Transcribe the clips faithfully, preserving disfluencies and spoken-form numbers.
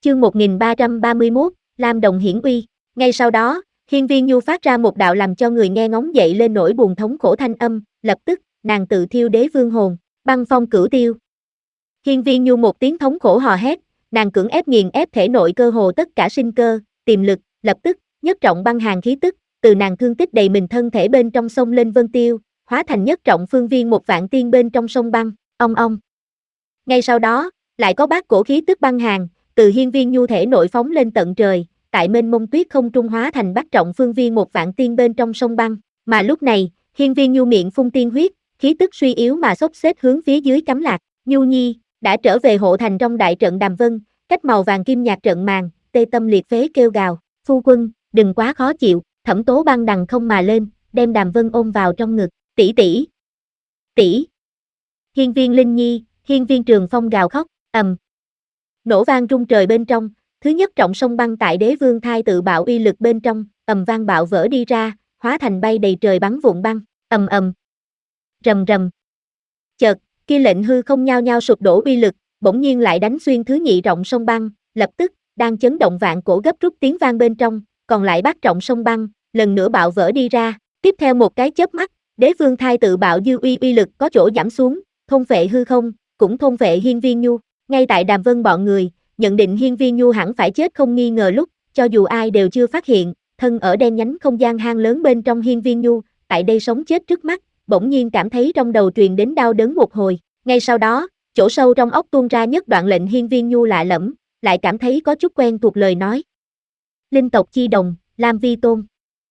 Chương một nghìn ba trăm ba mươi mốt, Lam Đồng hiển uy. Ngay sau đó, Hiên Viên Nhu phát ra một đạo làm cho người nghe ngóng dậy lên nỗi buồn thống khổ thanh âm, lập tức, nàng tự thiêu đế vương hồn, băng phong cửu tiêu. Hiên Viên Nhu một tiếng thống khổ hò hét, nàng cưỡng ép nghiền ép thể nội cơ hồ tất cả sinh cơ, tiềm lực, lập tức, nhất trọng băng hàn khí tức, từ nàng thương tích đầy mình thân thể bên trong sông lên vân tiêu, hóa thành nhất trọng phương viên một vạn tiên bên trong sông băng, ong ong. Ngay sau đó, lại có bát cổ khí tức băng hàn, từ Hiên Viên Nhu thể nội phóng lên tận trời, tại mênh mông tuyết không trung hóa thành bát trọng phương viên một vạn tiên bên trong sông băng, mà lúc này, Hiên Viên Nhu miệng phun tiên huyết, khí tức suy yếu mà xốc xếp hướng phía dưới cắm lạc, Nhu Nhi, đã trở về hộ thành trong đại trận Đàm Vân, cách màu vàng kim nhạt trận màn, tê tâm liệt phế kêu gào, phu quân, đừng quá khó chịu, Thẩm Tố Băng đằng không mà lên, đem Đàm Vân ôm vào trong ngực, tỷ tỷ, tỷ. Hiên Viên Linh Nhi, Hiên Viên Trường Phong gào khóc, ầm. Nổ vang rung trời bên trong, thứ nhất trọng sông băng tại Đế Vương Thai tự bạo uy lực bên trong, ầm vang bạo vỡ đi ra, hóa thành bay đầy trời bắn vụn băng, ầm ầm. Rầm rầm. Chợt, kia lệnh hư không nhao nhao sụp đổ uy lực, bỗng nhiên lại đánh xuyên thứ nhị trọng sông băng, lập tức, đang chấn động vạn cổ gấp rút tiếng vang bên trong, còn lại bát trọng sông băng, lần nữa bạo vỡ đi ra, tiếp theo một cái chớp mắt, Đế Vương Thai tự bạo dư uy uy lực có chỗ giảm xuống, thôn phệ hư không, cũng thôn phệ Hiên Viên Nhu. Ngay tại Đàm Vân bọn người, nhận định Hiên Viên Nhu hẳn phải chết không nghi ngờ lúc, cho dù ai đều chưa phát hiện, thân ở đen nhánh không gian hang lớn bên trong Hiên Viên Nhu, tại đây sống chết trước mắt, bỗng nhiên cảm thấy trong đầu truyền đến đau đớn một hồi, ngay sau đó, chỗ sâu trong óc tuôn ra nhất đoạn lệnh Hiên Viên Nhu lạ lẫm, lại cảm thấy có chút quen thuộc lời nói. Linh tộc chi đồng, Lam Vi Tôn.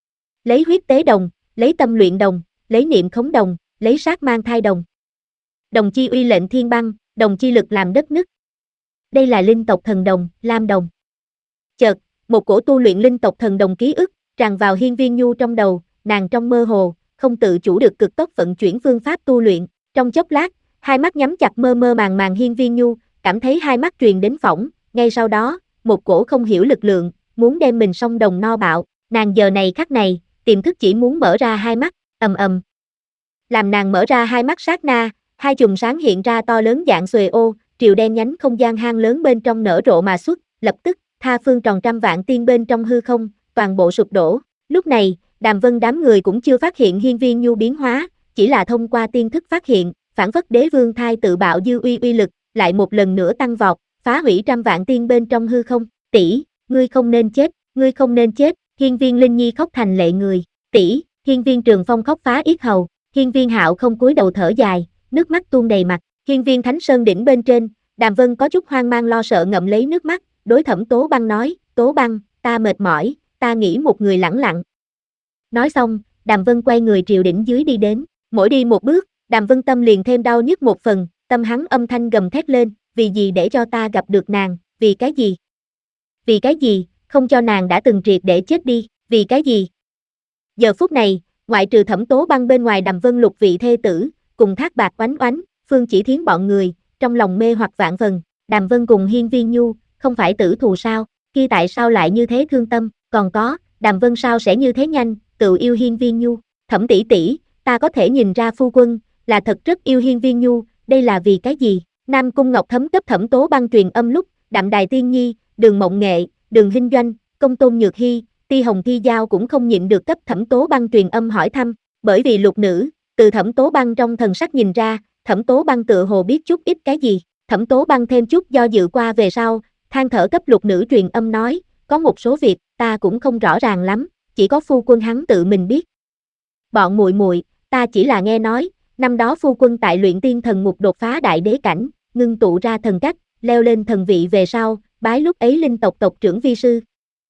Lấy huyết tế đồng, lấy tâm luyện đồng, lấy niệm khống đồng, lấy sát mang thai đồng. Đồng chi uy lệnh thiên băng, đồng chi lực làm đất nứt. Đây là linh tộc thần đồng, Lam đồng. Chợt, một cổ tu luyện linh tộc thần đồng ký ức tràn vào Hiên Viên Nhu trong đầu, nàng trong mơ hồ, không tự chủ được cực tốc vận chuyển phương pháp tu luyện, trong chốc lát, hai mắt nhắm chặt mơ mơ màng màng Hiên Viên Nhu, cảm thấy hai mắt truyền đến phỏng, ngay sau đó, một cổ không hiểu lực lượng, muốn đem mình song đồng no bạo, nàng giờ này khắc này, tiềm thức chỉ muốn mở ra hai mắt, ầm ầm. Làm nàng mở ra hai mắt sát na, hai chùm sáng hiện ra to lớn dạng xuề ô, triều đen nhánh không gian hang lớn bên trong nở rộ mà xuất, lập tức, tha phương tròn trăm vạn tiên bên trong hư không, toàn bộ sụp đổ. Lúc này, Đàm Vân đám người cũng chưa phát hiện Hiên Viên Nhu biến hóa, chỉ là thông qua tiên thức phát hiện, phản phất Đế Vương Thai tự bạo dư uy uy lực, lại một lần nữa tăng vọt, phá hủy trăm vạn tiên bên trong hư không. Tỷ, ngươi không nên chết, ngươi không nên chết. Hiên Viên Linh Nhi khóc thành lệ người. Tỷ, Hiên Viên Trường Phong khóc phá yết hầu. Hiên Viên Hạo không cúi đầu thở dài, nước mắt tuôn đầy mặt. Hiên Viên Thánh Sơn đỉnh bên trên, Đàm Vân có chút hoang mang lo sợ ngậm lấy nước mắt, đối Thẩm Tố Băng nói, Tố Băng, ta mệt mỏi, ta nghĩ một người lẳng lặng. Nói xong, Đàm Vân quay người triều đỉnh dưới đi đến, mỗi đi một bước, Đàm Vân tâm liền thêm đau nhức một phần, tâm hắn âm thanh gầm thét lên, vì gì để cho ta gặp được nàng, vì cái gì? Vì cái gì, không cho nàng đã từng triệt để chết đi, vì cái gì? Giờ phút này, ngoại trừ Thẩm Tố Băng bên ngoài Đàm Vân lục vị thê tử, cùng Thác Bạc Oánh Oánh, Phương Chỉ Thiến bọn người, trong lòng mê hoặc vạn phần, Đàm Vân cùng Hiên Viên Nhu, không phải tử thù sao, kia tại sao lại như thế thương tâm, còn có, Đàm Vân sao sẽ như thế nhanh, tự yêu Hiên Viên Nhu, Thẩm tỷ tỷ, ta có thể nhìn ra phu quân, là thật rất yêu Hiên Viên Nhu, đây là vì cái gì? Nam Cung Ngọc Thấm cấp Thẩm Tố Băng truyền âm lúc, Đạm Đài Tiên Nhi, Đường Mộng Nghệ, Đường Hinh Doanh, Công Tôn Nhược Hy, Ti Hồng Thi Giao cũng không nhịn được cấp Thẩm Tố Băng truyền âm hỏi thăm, bởi vì lục nữ, từ Thẩm Tố Băng trong thần sắc nhìn ra, Thẩm Tố Băng tựa hồ biết chút ít cái gì, Thẩm Tố Băng thêm chút do dự qua về sau, than thở cấp lục nữ truyền âm nói, có một số việc, ta cũng không rõ ràng lắm, chỉ có phu quân hắn tự mình biết. Bọn muội muội, ta chỉ là nghe nói, năm đó phu quân tại luyện tiên thần ngục đột phá đại đế cảnh, ngưng tụ ra thần cách, leo lên thần vị về sau, bái lúc ấy linh tộc tộc trưởng vi sư.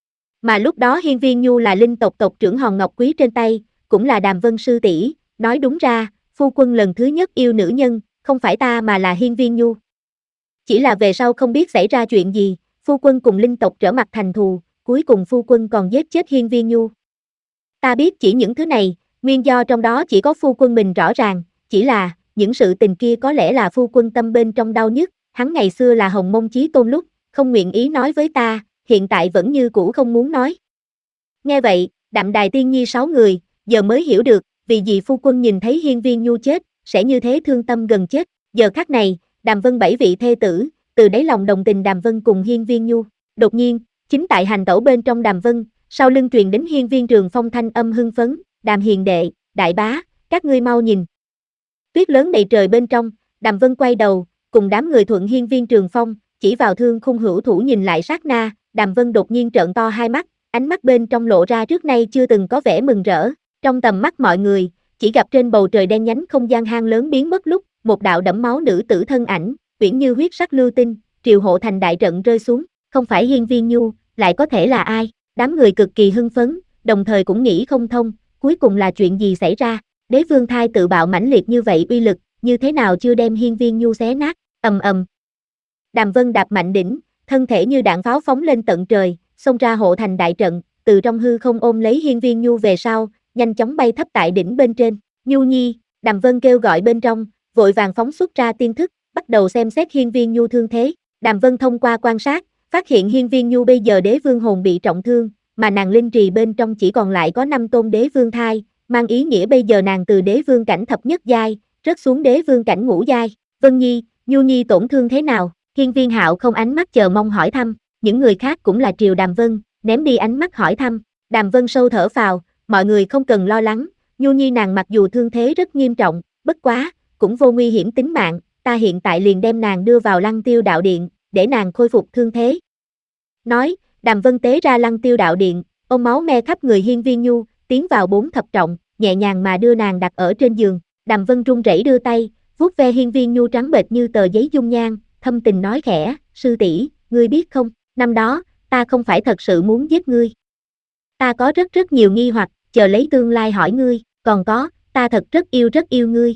Mà lúc đó Hiên Viên Nhu là linh tộc tộc trưởng hòn ngọc quý trên tay, cũng là Đàm Vân sư tỷ, nói đúng ra, phu quân lần thứ nhất yêu nữ nhân, không phải ta mà là Hiên Viên Nhu. Chỉ là về sau không biết xảy ra chuyện gì, phu quân cùng linh tộc trở mặt thành thù, cuối cùng phu quân còn giết chết Hiên Viên Nhu. Ta biết chỉ những thứ này, nguyên do trong đó chỉ có phu quân mình rõ ràng, chỉ là, những sự tình kia có lẽ là phu quân tâm bên trong đau nhất, hắn ngày xưa là Hồng Mông Chí Tôn lúc, không nguyện ý nói với ta, hiện tại vẫn như cũ không muốn nói. Nghe vậy, Đạm Đài Tiên Nhi sáu người, giờ mới hiểu được, vì gì phu quân nhìn thấy Hiên Viên Nhu chết, sẽ như thế thương tâm gần chết, giờ khắc này, Đàm Vân bảy vị thê tử, từ đáy lòng đồng tình Đàm Vân cùng Hiên Viên Nhu, Đột nhiên, chính tại hành tẩu bên trong Đàm Vân, sau lưng truyền đến Hiên Viên Trường Phong thanh âm hưng phấn, Đàm hiền đệ, đại bá, các ngươi mau nhìn. Tuyết lớn đầy trời bên trong, Đàm Vân quay đầu, cùng đám người thuận Hiên Viên Trường Phong, chỉ vào thương khung hữu thủ nhìn lại sát na, Đàm Vân đột nhiên trợn to hai mắt, ánh mắt bên trong lộ ra trước nay chưa từng có vẻ mừng rỡ, trong tầm mắt mọi người, chỉ gặp trên bầu trời đen nhánh không gian hang lớn biến mất lúc, một đạo đẫm máu nữ tử thân ảnh, uyển như huyết sắc lưu tinh, triều hộ thành đại trận rơi xuống, không phải Hiên Viên Nhu, lại có thể là ai? Đám người cực kỳ hưng phấn, đồng thời cũng nghĩ không thông, cuối cùng là chuyện gì xảy ra? Đế vương thai tự bạo mãnh liệt như vậy uy lực, như thế nào chưa đem Hiên Viên Nhu xé nát? Ầm ầm. Đàm Vân đạp mạnh đỉnh, thân thể như đạn pháo phóng lên tận trời, xông ra hộ thành đại trận, từ trong hư không ôm lấy Hiên Viên Nhu về sau, nhanh chóng bay thấp tại đỉnh bên trên. Nhu Nhi, Đàm Vân kêu gọi bên trong, vội vàng phóng xuất ra tiên thức, bắt đầu xem xét Hiên Viên Nhu thương thế. Đàm Vân thông qua quan sát, phát hiện Hiên Viên Nhu bây giờ đế vương hồn bị trọng thương, mà nàng linh trì bên trong chỉ còn lại có năm tôn đế vương thai, mang ý nghĩa bây giờ nàng từ đế vương cảnh thập nhất giai, rớt xuống đế vương cảnh ngũ giai. Vân Nhi, Nhu Nhi tổn thương thế nào? Hiên Viên Hạo không ánh mắt chờ mong hỏi thăm, những người khác cũng là triều Đàm Vân, ném đi ánh mắt hỏi thăm. Đàm Vân sâu thở phào, mọi người không cần lo lắng, Nhu Nhi nàng mặc dù thương thế rất nghiêm trọng, bất quá, cũng vô nguy hiểm tính mạng, ta hiện tại liền đem nàng đưa vào Lăng Tiêu Đạo Điện, để nàng khôi phục thương thế. Nói, Đàm Vân tế ra Lăng Tiêu Đạo Điện, ôm máu me khắp người Hiên Viên Nhu, tiến vào bốn thập trọng, nhẹ nhàng mà đưa nàng đặt ở trên giường. Đàm Vân run rẩy đưa tay, vuốt ve Hiên Viên Nhu trắng bệch như tờ giấy dung nhan, thâm tình nói khẽ, sư tỷ, ngươi biết không, năm đó, ta không phải thật sự muốn giết ngươi. Ta có rất rất nhiều nghi hoặc, chờ lấy tương lai hỏi ngươi, còn có, ta thật rất yêu rất yêu ngươi.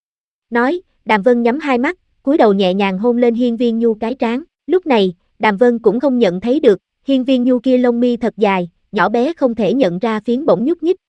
Nói, Đàm Vân nhắm hai mắt, cúi đầu nhẹ nhàng hôn lên Hiên Viên Nhu cái trán. Lúc này, Đàm Vân cũng không nhận thấy được, Hiên Viên Nhu kia lông mi thật dài, nhỏ bé không thể nhận ra phiến bỗng nhúc nhích,